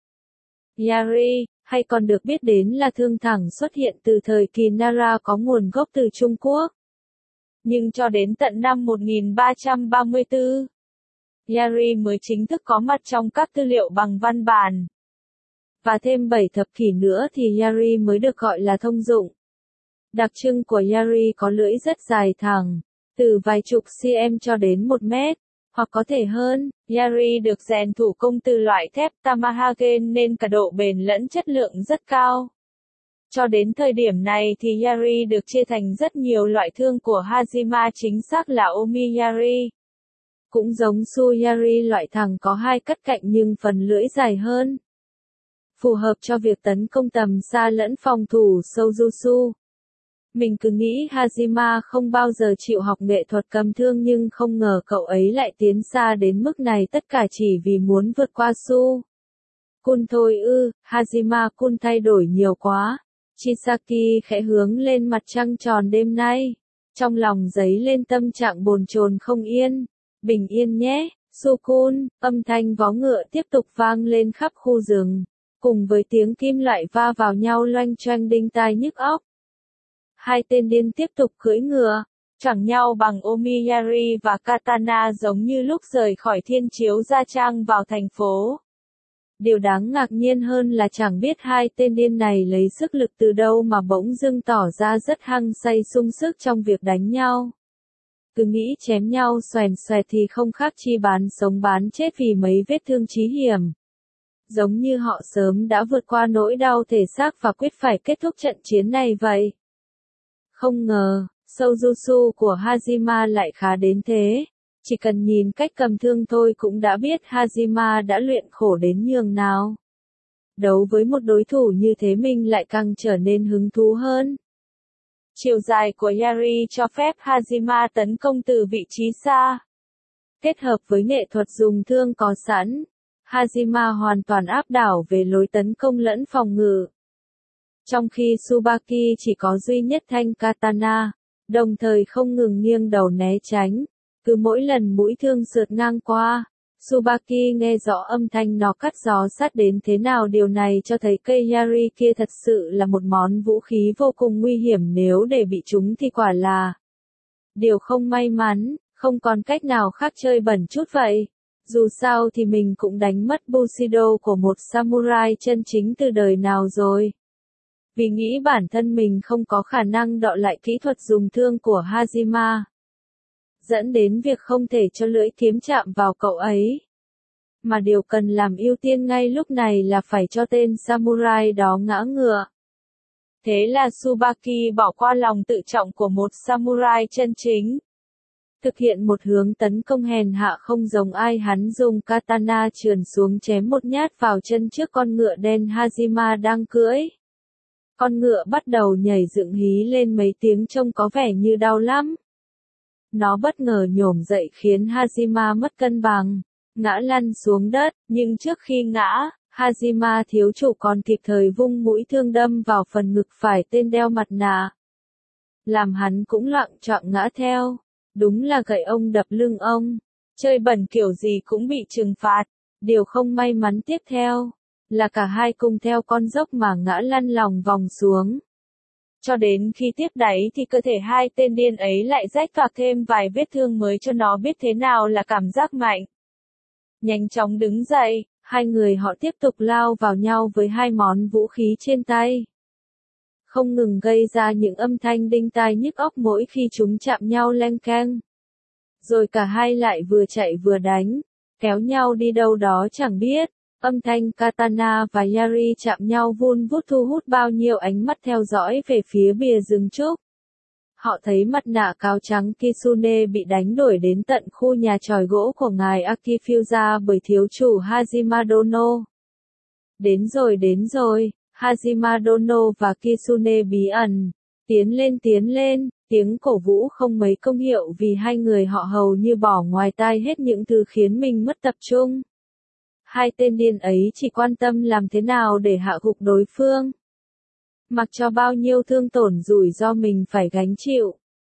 Yari, hay còn được biết đến là thương thẳng, xuất hiện từ thời kỳ Nara, có nguồn gốc từ Trung Quốc. Nhưng cho đến tận năm 1334, Yari mới chính thức có mặt trong các tư liệu bằng văn bản. Và thêm 7 thập kỷ nữa thì Yari mới được gọi là thông dụng. Đặc trưng của Yari có lưỡi rất dài thẳng, từ vài chục cm cho đến 1 mét, hoặc có thể hơn. Yari được rèn thủ công từ loại thép Tamahagen nên cả độ bền lẫn chất lượng rất cao. Cho đến thời điểm này thì Yari được chia thành rất nhiều loại thương của Hajima, chính xác là Omiyari. Cũng giống Su-Yari, loại thẳng có hai cắt cạnh nhưng phần lưỡi dài hơn, phù hợp cho việc tấn công tầm xa lẫn phòng thủ Soujutsu. Mình cứ nghĩ Hajima không bao giờ chịu học nghệ thuật cầm thương, nhưng không ngờ cậu ấy lại tiến xa đến mức này, tất cả chỉ vì muốn vượt qua Su Kun thôi ư. Hajima Kun thay đổi nhiều quá. Chisaki khẽ hướng lên mặt trăng tròn đêm nay, trong lòng dấy lên tâm trạng bồn chồn không yên. Bình yên nhé, Su-kun. Âm thanh vó ngựa tiếp tục vang lên khắp khu rừng, cùng với tiếng kim loại va vào nhau loanh choanh đinh tai nhức óc. Hai tên điên tiếp tục cưỡi ngựa, chẳng nhau bằng Omiyari và Katana, giống như lúc rời khỏi Thiên Chiếu Gia Trang vào thành phố. Điều đáng ngạc nhiên hơn là chẳng biết hai tên điên này lấy sức lực từ đâu mà bỗng dưng tỏ ra rất hăng say sung sức trong việc đánh nhau. Cứ nghĩ chém nhau xoèn xoẹt thì không khác chi bán sống bán chết vì mấy vết thương chí hiểm. Giống như họ sớm đã vượt qua nỗi đau thể xác và quyết phải kết thúc trận chiến này vậy. Không ngờ, Soujutsu của Hajime lại khá đến thế. Chỉ cần nhìn cách cầm thương thôi cũng đã biết Hajime đã luyện khổ đến nhường nào. Đấu với một đối thủ như thế mình lại càng trở nên hứng thú hơn. Chiều dài của Yari cho phép Hajime tấn công từ vị trí xa. Kết hợp với nghệ thuật dùng thương có sẵn, Hajime hoàn toàn áp đảo về lối tấn công lẫn phòng ngự. Trong khi Tsubaki chỉ có duy nhất thanh katana, đồng thời không ngừng nghiêng đầu né tránh. Cứ mỗi lần mũi thương sượt ngang qua, Tsubaki nghe rõ âm thanh nó cắt gió sát đến thế nào. Điều này cho thấy cây Yari kia thật sự là một món vũ khí vô cùng nguy hiểm, nếu để bị trúng thì quả là điều không may mắn, không còn cách nào khác, chơi bẩn chút vậy. Dù sao thì mình cũng đánh mất Bushido của một samurai chân chính từ đời nào rồi. Vì nghĩ bản thân mình không có khả năng đọ lại kỹ thuật dùng thương của Hajime, dẫn đến việc không thể cho lưỡi kiếm chạm vào cậu ấy. Mà điều cần làm ưu tiên ngay lúc này là phải cho tên samurai đó ngã ngựa. Thế là Tsubaki bỏ qua lòng tự trọng của một samurai chân chính. Thực hiện một hướng tấn công hèn hạ không giống ai, hắn dùng katana trườn xuống chém một nhát vào chân trước con ngựa đen Hajime đang cưỡi. Con ngựa bắt đầu nhảy dựng hí lên mấy tiếng trông có vẻ như đau lắm. Nó bất ngờ nhổm dậy khiến Hajime mất cân bằng, ngã lăn xuống đất, nhưng trước khi ngã, Hajime thiếu chủ còn kịp thời vung mũi thương đâm vào phần ngực phải tên đeo mặt nạ. Làm hắn cũng loạng choạng ngã theo. Đúng là gậy ông đập lưng ông, chơi bẩn kiểu gì cũng bị trừng phạt. Điều không may mắn tiếp theo là cả hai cùng theo con dốc mà ngã lăn lòng vòng xuống. Cho đến khi tiếp đáy thì cơ thể hai tên điên ấy lại rách toạc thêm vài vết thương mới cho nó biết thế nào là cảm giác mạnh. Nhanh chóng đứng dậy, hai người họ tiếp tục lao vào nhau với hai món vũ khí trên tay. Không ngừng gây ra những âm thanh đinh tai nhức óc mỗi khi chúng chạm nhau leng keng. Rồi cả hai lại vừa chạy vừa đánh, kéo nhau đi đâu đó chẳng biết. Âm thanh katana và Yari chạm nhau vun vút thu hút bao nhiêu ánh mắt theo dõi về phía bìa rừng trúc. Họ thấy mặt nạ cáo trắng Kitsune bị đánh đuổi đến tận khu nhà chòi gỗ của ngài Akifusa bởi thiếu chủ Hajime Dono. Đến rồi, Hajime Dono và Kitsune bí ẩn. Tiến lên, tiếng cổ vũ không mấy công hiệu vì hai người họ hầu như bỏ ngoài tai hết những thứ khiến mình mất tập trung. Hai tên điên ấy chỉ quan tâm làm thế nào để hạ gục đối phương. Mặc cho bao nhiêu thương tổn rủi ro mình phải gánh chịu.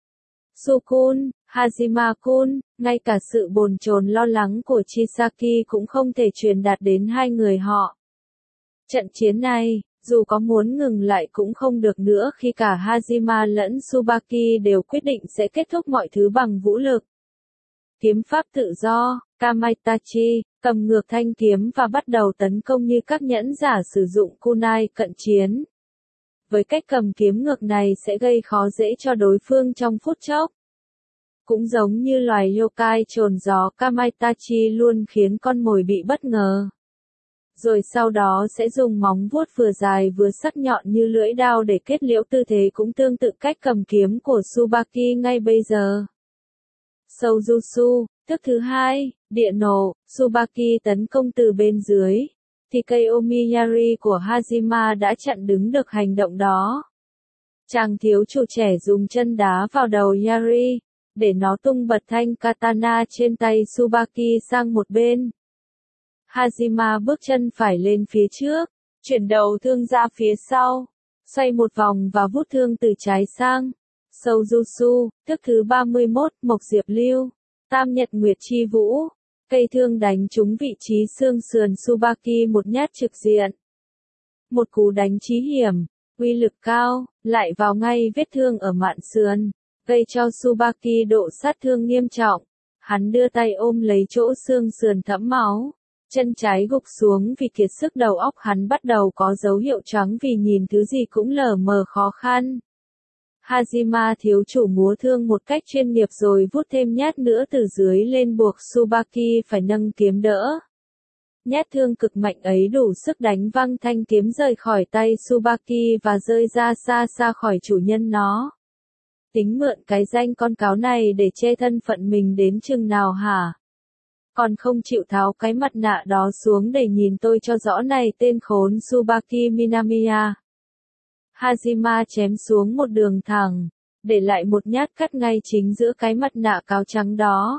Sukun, Hajime-kun, ngay cả sự bồn chồn lo lắng của Chisaki cũng không thể truyền đạt đến hai người họ. Trận chiến này, dù có muốn ngừng lại cũng không được nữa khi cả Hajime lẫn Tsubaki đều quyết định sẽ kết thúc mọi thứ bằng vũ lực. Kiếm pháp tự do, Kamaitachi, cầm ngược thanh kiếm và bắt đầu tấn công như các nhẫn giả sử dụng kunai cận chiến. Với cách cầm kiếm ngược này sẽ gây khó dễ cho đối phương trong phút chốc. Cũng giống như loài yokai trồn gió, Kamaitachi luôn khiến con mồi bị bất ngờ. Rồi sau đó sẽ dùng móng vuốt vừa dài vừa sắc nhọn như lưỡi dao để kết liễu. Tư thế cũng tương tự cách cầm kiếm của Tsubaki ngay bây giờ. Soujutsu, thức thứ hai, địa nổ, Tsubaki tấn công từ bên dưới, thì cây Omiyari của Hajime đã chặn đứng được hành động đó. Chàng thiếu chủ trẻ dùng chân đá vào đầu Yari, để nó tung bật thanh katana trên tay Tsubaki sang một bên. Hajime bước chân phải lên phía trước, chuyển đầu thương ra phía sau, xoay một vòng và vút thương từ trái sang. Soujutsu, thức thứ 31, Mộc Diệp Lưu, Tam Nhật Nguyệt Chi Vũ, cây thương đánh trúng vị trí xương sườn Tsubaki một nhát trực diện. Một cú đánh chí hiểm, uy lực cao, lại vào ngay vết thương ở mạn sườn, gây cho Tsubaki độ sát thương nghiêm trọng. Hắn đưa tay ôm lấy chỗ xương sườn thẫm máu, chân trái gục xuống vì kiệt sức, đầu óc hắn bắt đầu có dấu hiệu choáng vì nhìn thứ gì cũng lờ mờ khó khăn. Hajima thiếu chủ múa thương một cách chuyên nghiệp rồi vút thêm nhát nữa từ dưới lên buộc Tsubaki phải nâng kiếm đỡ. Nhát thương cực mạnh ấy đủ sức đánh văng thanh kiếm rời khỏi tay Tsubaki và rơi ra xa xa khỏi chủ nhân nó. Tính mượn cái danh con cáo này để che thân phận mình đến chừng nào hả? Còn không chịu tháo cái mặt nạ đó xuống để nhìn tôi cho rõ này tên khốn Tsubaki Minamiya. Hajima chém xuống một đường thẳng, để lại một nhát cắt ngay chính giữa cái mặt nạ cáo trắng đó.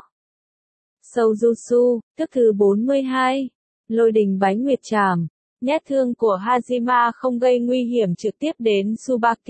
Soujutsu, tức thứ 42, lôi đình bái nguyệt trảm. Nhát thương của Hajima không gây nguy hiểm trực tiếp đến Tsubaki.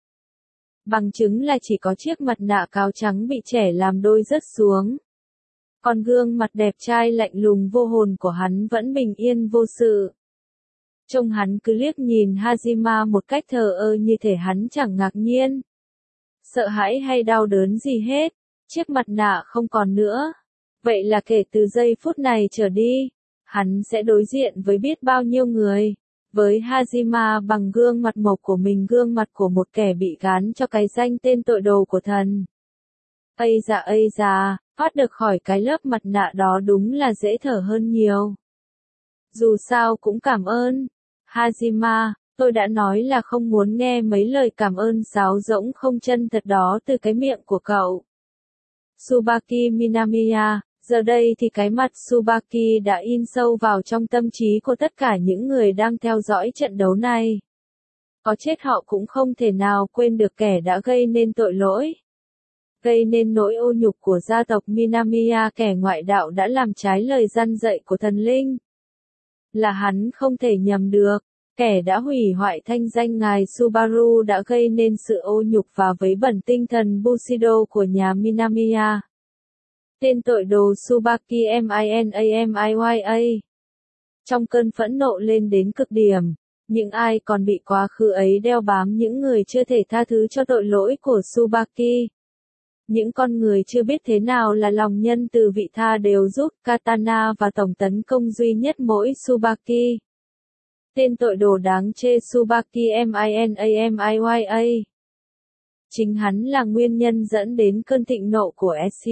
Bằng chứng là chỉ có chiếc mặt nạ cáo trắng bị chẻ làm đôi rớt xuống. Còn gương mặt đẹp trai lạnh lùng vô hồn của hắn vẫn bình yên vô sự. Trông hắn cứ liếc nhìn Hajima một cách thờ ơ như thể hắn chẳng ngạc nhiên, sợ hãi hay đau đớn gì hết. Chiếc mặt nạ không còn nữa. Vậy là kể từ giây phút này trở đi, hắn sẽ đối diện với biết bao nhiêu người. Với Hajima bằng gương mặt mộc của mình, gương mặt của một kẻ bị gán cho cái danh tên tội đồ của thần. Ây da, thoát được khỏi cái lớp mặt nạ đó đúng là dễ thở hơn nhiều. Dù sao cũng cảm ơn. Hajima, tôi đã nói là không muốn nghe mấy lời cảm ơn sáo rỗng không chân thật đó từ cái miệng của cậu. Tsubaki Minamiya, giờ đây thì cái mặt Tsubaki đã in sâu vào trong tâm trí của tất cả những người đang theo dõi trận đấu này. Có chết họ cũng không thể nào quên được kẻ đã gây nên tội lỗi. Gây nên nỗi ô nhục của gia tộc Minamiya, kẻ ngoại đạo đã làm trái lời răn dạy của thần linh. Là hắn không thể nhầm được, kẻ đã hủy hoại thanh danh ngài Subaru đã gây nên sự ô nhục và vấy bẩn tinh thần Bushido của nhà Minamiya. Tên tội đồ Tsubaki Minamiya. Trong cơn phẫn nộ lên đến cực điểm, những ai còn bị quá khứ ấy đeo bám những người chưa thể tha thứ cho tội lỗi của Tsubaki. Những con người chưa biết thế nào là lòng nhân từ vị tha đều rút katana và tổng tấn công duy nhất mỗi Tsubaki. Tên tội đồ đáng chê Tsubaki Minamiya. Chính hắn là nguyên nhân dẫn đến cơn thịnh nộ của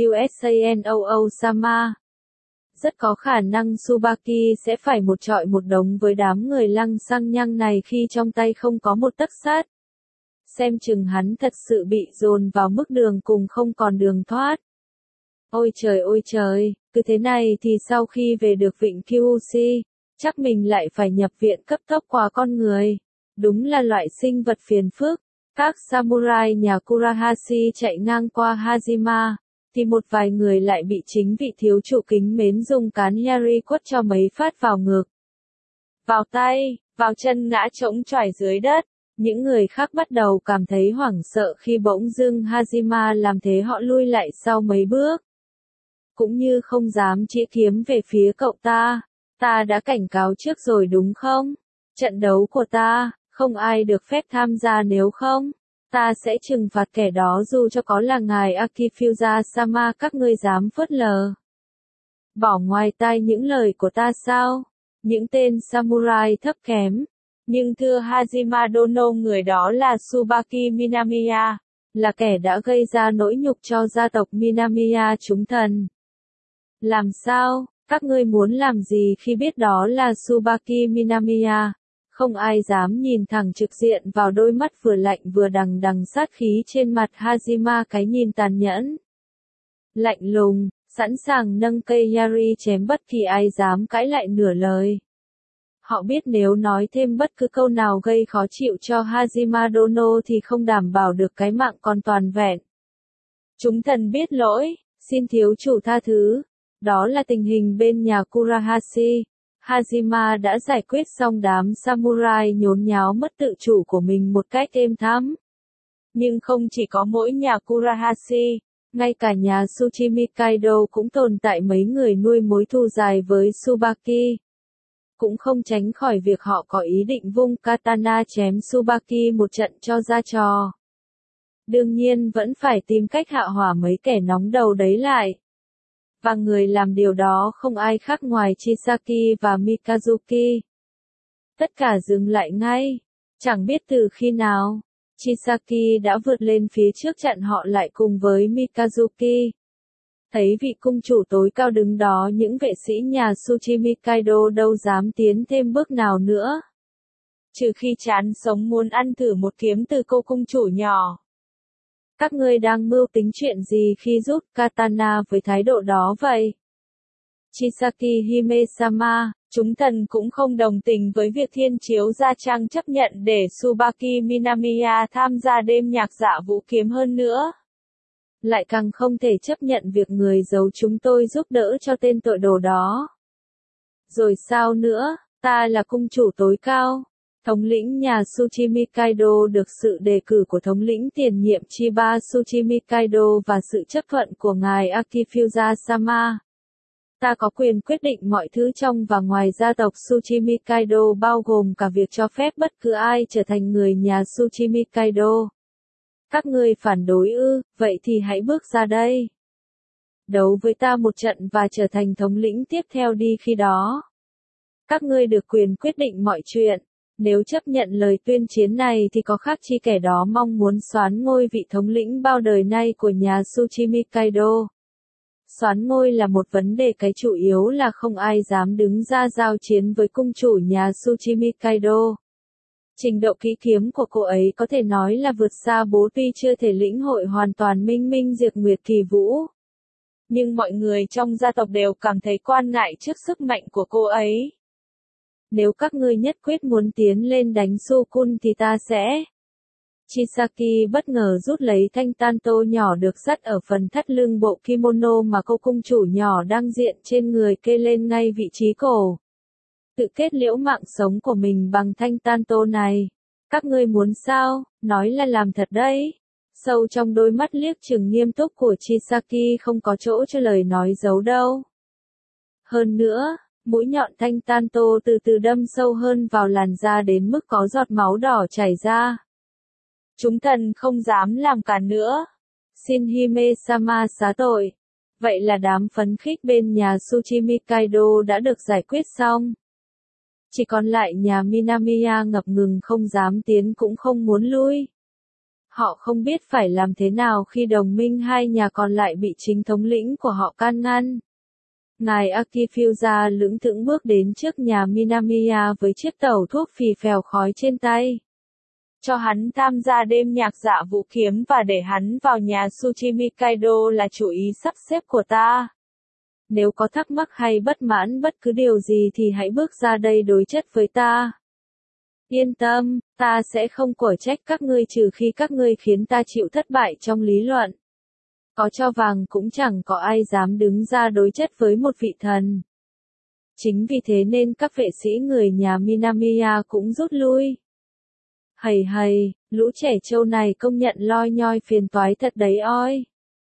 Susanoo-sama. Rất có khả năng Tsubaki sẽ phải một trọi một đống với đám người lăng xăng nhăng này khi trong tay không có một tấc sắt. Xem chừng hắn thật sự bị dồn vào mức đường cùng không còn đường thoát. Ôi trời, cứ thế này thì sau khi về được vịnh Kyushu, chắc mình lại phải nhập viện cấp tốc qua con người. Đúng là loại sinh vật phiền phức. Các samurai nhà Kurahashi chạy ngang qua Hajima, thì một vài người lại bị chính vị thiếu chủ kính mến dùng cán yari quất cho mấy phát vào ngực, vào tay, vào chân, ngã trống choài dưới đất. Những người khác bắt đầu cảm thấy hoảng sợ khi bỗng dưng Hajima làm thế, họ lui lại sau mấy bước. Cũng như không dám chĩa kiếm về phía cậu ta. Ta đã cảnh cáo trước rồi đúng không? Trận đấu của ta, không ai được phép tham gia, nếu không, ta sẽ trừng phạt kẻ đó dù cho có là ngài Akifusa-sama. Các ngươi dám phớt lờ, bỏ ngoài tai những lời của ta sao? Những tên samurai thấp kém. Nhưng thưa Hajima Dono, người đó là Tsubaki Minamiya, là kẻ đã gây ra nỗi nhục cho gia tộc Minamiya chúng thần. Làm sao? Các ngươi muốn làm gì khi biết đó là Tsubaki Minamiya? Không ai dám nhìn thẳng trực diện vào đôi mắt vừa lạnh vừa đằng đằng sát khí trên mặt Hajima, cái nhìn tàn nhẫn, lạnh lùng, sẵn sàng nâng cây yari chém bất kỳ ai dám cãi lại nửa lời. Họ biết nếu nói thêm bất cứ câu nào gây khó chịu cho Hajima Dono thì không đảm bảo được cái mạng còn toàn vẹn. Chúng thần biết lỗi, xin thiếu chủ tha thứ. Đó là tình hình bên nhà Kurahashi. Hajima đã giải quyết xong đám samurai nhốn nháo mất tự chủ của mình một cách êm thắm. Nhưng không chỉ có mỗi nhà Kurahashi, ngay cả nhà Tsuchimi Kaido cũng tồn tại mấy người nuôi mối thù dài với Tsubaki. Cũng không tránh khỏi việc họ có ý định vung katana chém Tsubaki một trận cho ra trò. Đương nhiên vẫn phải tìm cách hạ hỏa mấy kẻ nóng đầu đấy lại. Và người làm điều đó không ai khác ngoài Chisaki và Mikazuki. Tất cả dừng lại ngay. Chẳng biết từ khi nào, Chisaki đã vượt lên phía trước chặn họ lại cùng với Mikazuki. Thấy vị cung chủ tối cao đứng đó, những vệ sĩ nhà Tsuchimi Kaido đâu dám tiến thêm bước nào nữa. Trừ khi chán sống muốn ăn thử một kiếm từ cô cung chủ nhỏ. Các ngươi đang mưu tính chuyện gì khi rút katana với thái độ đó vậy? Chisaki Hime-sama, chúng thần cũng không đồng tình với việc Thiên Chiếu Gia Trăng chấp nhận để Tsubaki Minamiya tham gia đêm nhạc dạ vũ kiếm hơn nữa. Lại càng không thể chấp nhận việc người giấu chúng tôi giúp đỡ cho tên tội đồ đó. Rồi sao nữa, ta là cung chủ tối cao. Thống lĩnh nhà Tsuchimi Kaido được sự đề cử của thống lĩnh tiền nhiệm Chiba Tsuchimi Kaido và sự chấp thuận của ngài Akifusa-sama. Ta có quyền quyết định mọi thứ trong và ngoài gia tộc Tsuchimi Kaido, bao gồm cả việc cho phép bất cứ ai trở thành người nhà Tsuchimi Kaido. Các ngươi phản đối ư, vậy thì hãy bước ra đây. Đấu với ta một trận và trở thành thống lĩnh tiếp theo đi khi đó. Các ngươi được quyền quyết định mọi chuyện. Nếu chấp nhận lời tuyên chiến này thì có khác chi kẻ đó mong muốn soán ngôi vị thống lĩnh bao đời nay của nhà Tsuchimi Kaido. Soán ngôi là một vấn đề, cái chủ yếu là không ai dám đứng ra giao chiến với cung chủ nhà Tsuchimi Kaido. Trình độ kỹ kiếm của cô ấy có thể nói là vượt xa bố, tuy chưa thể lĩnh hội hoàn toàn minh minh diệt nguyệt kỳ vũ. Nhưng mọi người trong gia tộc đều cảm thấy quan ngại trước sức mạnh của cô ấy. Nếu các ngươi nhất quyết muốn tiến lên đánh Sukun thì ta sẽ... Chisaki bất ngờ rút lấy thanh tanto nhỏ được dắt ở phần thắt lưng bộ kimono mà cô cung chủ nhỏ đang diện trên người, kê lên ngay vị trí cổ. Tự kết liễu mạng sống của mình bằng thanh tanto này. Các ngươi muốn sao? Nói là làm thật đấy. Sâu trong đôi mắt liếc trừng nghiêm túc của Chisaki không có chỗ cho lời nói giấu đâu. Hơn nữa, mũi nhọn thanh tanto từ từ đâm sâu hơn vào làn da đến mức có giọt máu đỏ chảy ra. Chúng thần không dám làm cản nữa. Xin Hime-sama xá tội. Vậy là đám phấn khích bên nhà Tsuchimi Kaido đã được giải quyết xong. Chỉ còn lại nhà Minamiya ngập ngừng không dám tiến cũng không muốn lui. Họ không biết phải làm thế nào khi đồng minh hai nhà còn lại bị chính thống lĩnh của họ can ngăn. Ngài Akifusa lững thững bước đến trước nhà Minamiya với chiếc tẩu thuốc phì phèo khói trên tay. Cho hắn tham gia đêm nhạc dạ vũ kiếm và để hắn vào nhà Tsuchimi Kaido là chủ ý sắp xếp của ta. Nếu có thắc mắc hay bất mãn bất cứ điều gì thì hãy bước ra đây đối chất với ta. Yên tâm, ta sẽ không quở trách các ngươi trừ khi các ngươi khiến ta chịu thất bại trong lý luận. Có cho vàng cũng chẳng có ai dám đứng ra đối chất với một vị thần. Chính vì thế nên các vệ sĩ người nhà Minamiya cũng rút lui. Hầy hầy, lũ trẻ trâu này công nhận loi nhoi phiền toái thật đấy oi.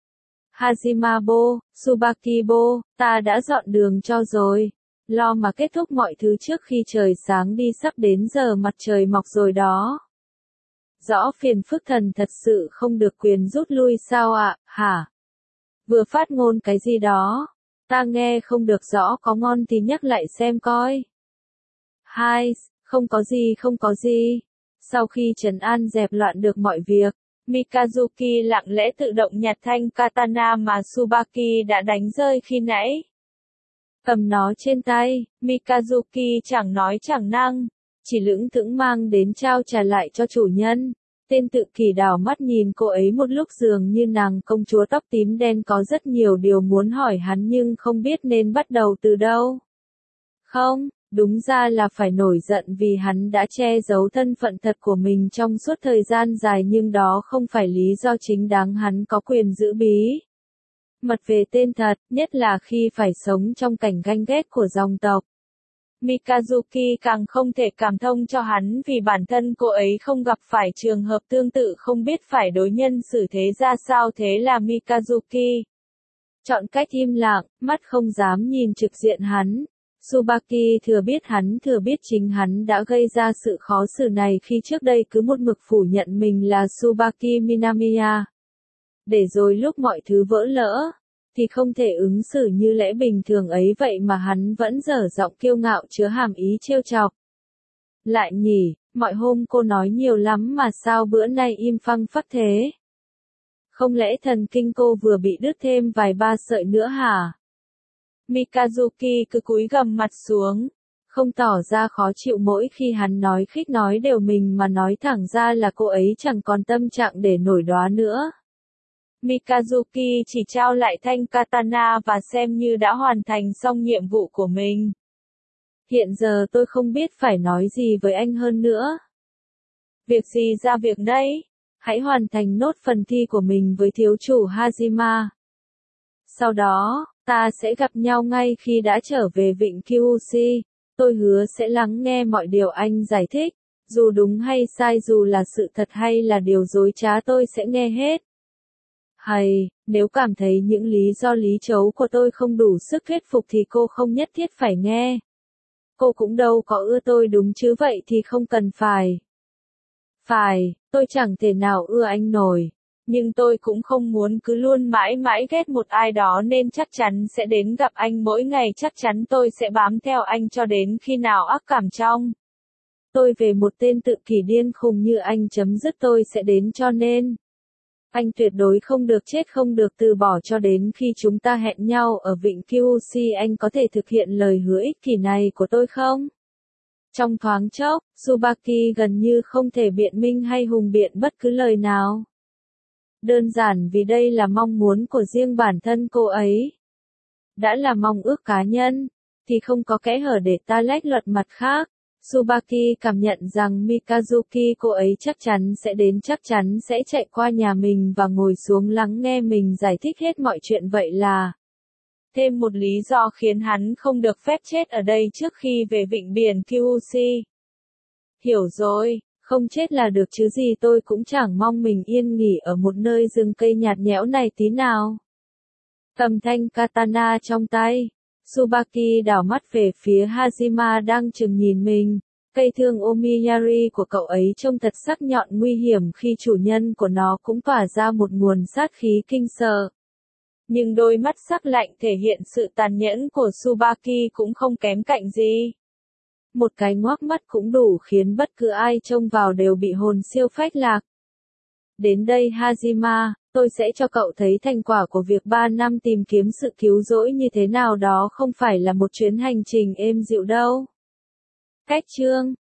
Hajimabo, Tsubakibo, ta đã dọn đường cho rồi. Lo mà kết thúc mọi thứ trước khi trời sáng đi, sắp đến giờ mặt trời mọc rồi đó. Rõ phiền phức thần thật sự không được quyền rút lui sao ạ, hả? Vừa phát ngôn cái gì đó? Ta nghe không được rõ, có ngon thì nhắc lại xem coi. Hai, không có gì. Sau khi trấn an dẹp loạn được mọi việc, Mikazuki lặng lẽ tự động nhặt thanh katana mà Tsubaki đã đánh rơi khi nãy. Cầm nó trên tay, Mikazuki chẳng nói chẳng năng, chỉ lững thững mang đến trao trả lại cho chủ nhân. Tên tự kỷ đảo mắt nhìn cô ấy một lúc, dường như nàng công chúa tóc tím đen có rất nhiều điều muốn hỏi hắn nhưng không biết nên bắt đầu từ đâu. Không, đúng ra là phải nổi giận vì hắn đã che giấu thân phận thật của mình trong suốt thời gian dài, nhưng đó không phải lý do chính đáng. Hắn có quyền giữ bí mật về tên thật, nhất là khi phải sống trong cảnh ganh ghét của dòng tộc. Mikazuki càng không thể cảm thông cho hắn vì bản thân cô ấy không gặp phải trường hợp tương tự, không biết phải đối nhân xử thế ra sao, thế là Mikazuki chọn cách im lặng, mắt không dám nhìn trực diện hắn. Tsubaki thừa biết chính hắn đã gây ra sự khó xử này khi trước đây cứ một mực phủ nhận mình là Tsubaki Minamiya. Để rồi lúc mọi thứ vỡ lỡ, thì không thể ứng xử như lẽ bình thường ấy vậy mà hắn vẫn dở giọng kiêu ngạo chứa hàm ý trêu chọc. Lại nhỉ, Mọi hôm cô nói nhiều lắm mà sao bữa nay im phăng phắc thế? Không lẽ thần kinh cô vừa bị đứt thêm vài ba sợi nữa hả? Mikazuki cứ cúi gằm mặt xuống, không tỏ ra khó chịu mỗi khi hắn nói khích nói đều mình mà nói thẳng ra là cô ấy chẳng còn tâm trạng để nổi đoá nữa. Mikazuki chỉ trao lại thanh katana và xem như đã hoàn thành xong nhiệm vụ của mình. Hiện giờ tôi không biết phải nói gì với anh hơn nữa. Việc gì ra việc đấy, hãy hoàn thành nốt phần thi của mình với thiếu chủ Hajima. Sau đó, ta sẽ gặp nhau ngay khi đã trở về vịnh Kyushu. Tôi hứa sẽ lắng nghe mọi điều anh giải thích, dù đúng hay sai, dù là sự thật hay là điều dối trá, tôi sẽ nghe hết. Hay, nếu cảm thấy những lý do lý trấu của tôi không đủ sức thuyết phục thì cô không nhất thiết phải nghe. Cô cũng đâu có ưa tôi đúng chứ, vậy thì không cần phải. Phải, tôi chẳng thể nào ưa anh nổi. Nhưng tôi cũng không muốn cứ luôn mãi mãi ghét một ai đó nên chắc chắn sẽ đến gặp anh mỗi ngày, chắc chắn tôi sẽ bám theo anh cho đến khi nào ác cảm trong tôi về một tên tự kỷ điên khùng như anh chấm dứt, tôi sẽ đến, cho nên anh tuyệt đối không được chết, không được từ bỏ cho đến khi chúng ta hẹn nhau ở vịnh Kyushu. Anh có thể thực hiện lời hứa ích kỷ này của tôi không? Trong thoáng chốc, Tsubaki gần như không thể biện minh hay hùng biện bất cứ lời nào. Đơn giản vì đây là mong muốn của riêng bản thân cô ấy. Đã là mong ước cá nhân, thì không có kẽ hở để ta lách luật mặt khác. Tsubaki cảm nhận rằng Mikazuki cô ấy chắc chắn sẽ đến, chắc chắn sẽ chạy qua nhà mình và ngồi xuống lắng nghe mình giải thích hết mọi chuyện, vậy là thêm một lý do khiến hắn không được phép chết ở đây trước khi về vịnh biển Kyushu. Hiểu rồi, không chết là được chứ gì, tôi cũng chẳng mong mình yên nghỉ ở một nơi rừng cây nhạt nhẽo này tí nào. Cầm thanh katana trong tay, Tsubaki đảo mắt về phía Hajima đang chừng nhìn mình. Cây thương Omiyari của cậu ấy trông thật sắc nhọn nguy hiểm khi chủ nhân của nó cũng tỏa ra một nguồn sát khí kinh sợ. Nhưng đôi mắt sắc lạnh thể hiện sự tàn nhẫn của Tsubaki cũng không kém cạnh gì. Một cái ngoác mắt cũng đủ khiến bất cứ ai trông vào đều bị hồn siêu phách lạc. Đến đây Hajima, tôi sẽ cho cậu thấy thành quả của việc 3 năm tìm kiếm sự cứu rỗi như thế nào, đó không phải là một chuyến hành trình êm dịu đâu. Cách chương